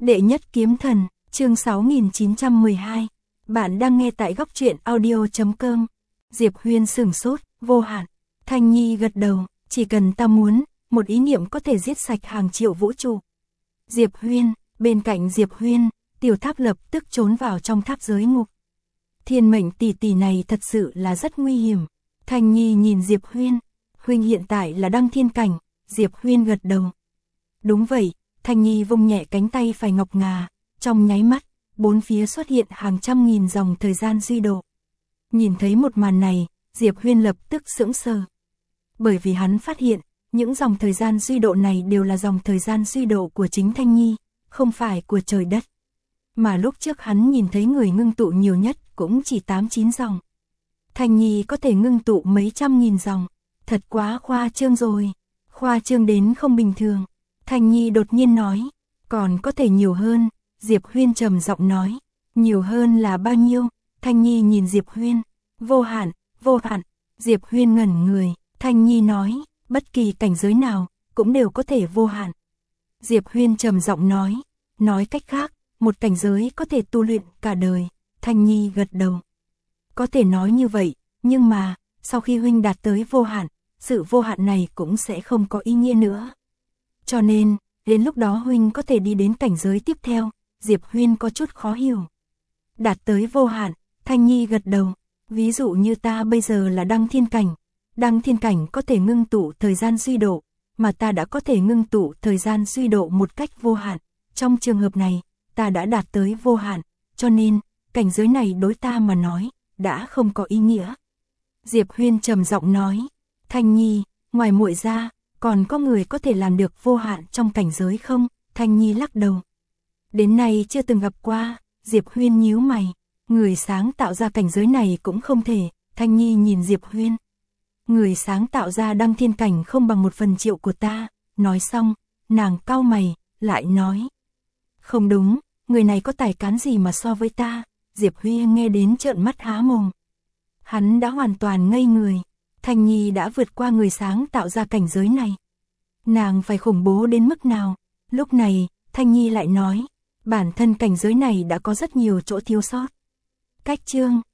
Đệ nhất kiếm thần, chương 6912. Bạn đang nghe tại góc truyện audio.com. Diệp Huyên sửng sốt, vô hạn. Thanh Nhi gật đầu, chỉ cần ta muốn, một ý niệm có thể giết sạch hàng triệu vũ trụ. Diệp Huyên, bên cạnh Diệp Huyên, Tiểu Tháp lập tức trốn vào trong tháp giới ngục. Thiên mệnh tỷ tỷ này thật sự là rất nguy hiểm. Thanh Nhi nhìn Diệp Huyên, huynh hiện tại là đăng thiên cảnh. Diệp Huyên gật đầu. Đúng vậy. Thanh Nhi vung nhẹ cánh tay phải ngọc ngà, trong nháy mắt, bốn phía xuất hiện hàng trăm nghìn dòng thời gian duy độ. Nhìn thấy một màn này, Diệp Huyên lập tức sững sờ. Bởi vì hắn phát hiện, những dòng thời gian duy độ này đều là dòng thời gian duy độ của chính Thanh Nhi, không phải của trời đất. Mà lúc trước hắn nhìn thấy người ngưng tụ nhiều nhất cũng chỉ 8-9 dòng. Thanh Nhi có thể ngưng tụ mấy trăm nghìn dòng, thật quá khoa trương rồi, khoa trương đến không bình thường. Thanh Nhi đột nhiên nói, còn có thể nhiều hơn. Diệp Huyên trầm giọng nói, nhiều hơn là bao nhiêu? Thanh Nhi nhìn Diệp Huyên, vô hạn, vô hạn. Diệp Huyên ngẩn người, Thanh Nhi nói, bất kỳ cảnh giới nào, cũng đều có thể vô hạn. Diệp Huyên trầm giọng nói cách khác, một cảnh giới có thể tu luyện cả đời. Thanh Nhi gật đầu. Có thể nói như vậy, nhưng mà, sau khi huynh đạt tới vô hạn, sự vô hạn này cũng sẽ không có ý nghĩa nữa. Cho nên, đến lúc đó huynh có thể đi đến cảnh giới tiếp theo. Diệp Huyên có chút khó hiểu. Đạt tới vô hạn, Thanh Nhi gật đầu. Ví dụ như ta bây giờ là đăng thiên cảnh. Đăng thiên cảnh có thể ngưng tụ thời gian duy độ, mà ta đã có thể ngưng tụ thời gian duy độ một cách vô hạn. Trong trường hợp này, ta đã đạt tới vô hạn, cho nên, cảnh giới này đối ta mà nói, đã không có ý nghĩa. Diệp Huyên trầm giọng nói, Thanh Nhi, ngoài muội ra, còn có người có thể làm được vô hạn trong cảnh giới không? Thanh Nhi lắc đầu. Đến nay chưa từng gặp qua. Diệp Huyên nhíu mày. Người sáng tạo ra cảnh giới này cũng không thể. Thanh Nhi nhìn Diệp Huyên. Người sáng tạo ra đăng thiên cảnh không bằng 1/1000 của ta. Nói xong, nàng cau mày, lại nói. Không đúng, người này có tài cán gì mà so với ta? Diệp Huyên nghe đến trợn mắt há mồm. Hắn đã hoàn toàn ngây người. Thanh Nhi đã vượt qua người sáng tạo ra cảnh giới này. Nàng phải khủng bố đến mức nào? Lúc này, Thanh Nhi lại nói, bản thân cảnh giới này đã có rất nhiều chỗ thiếu sót. Cách chương,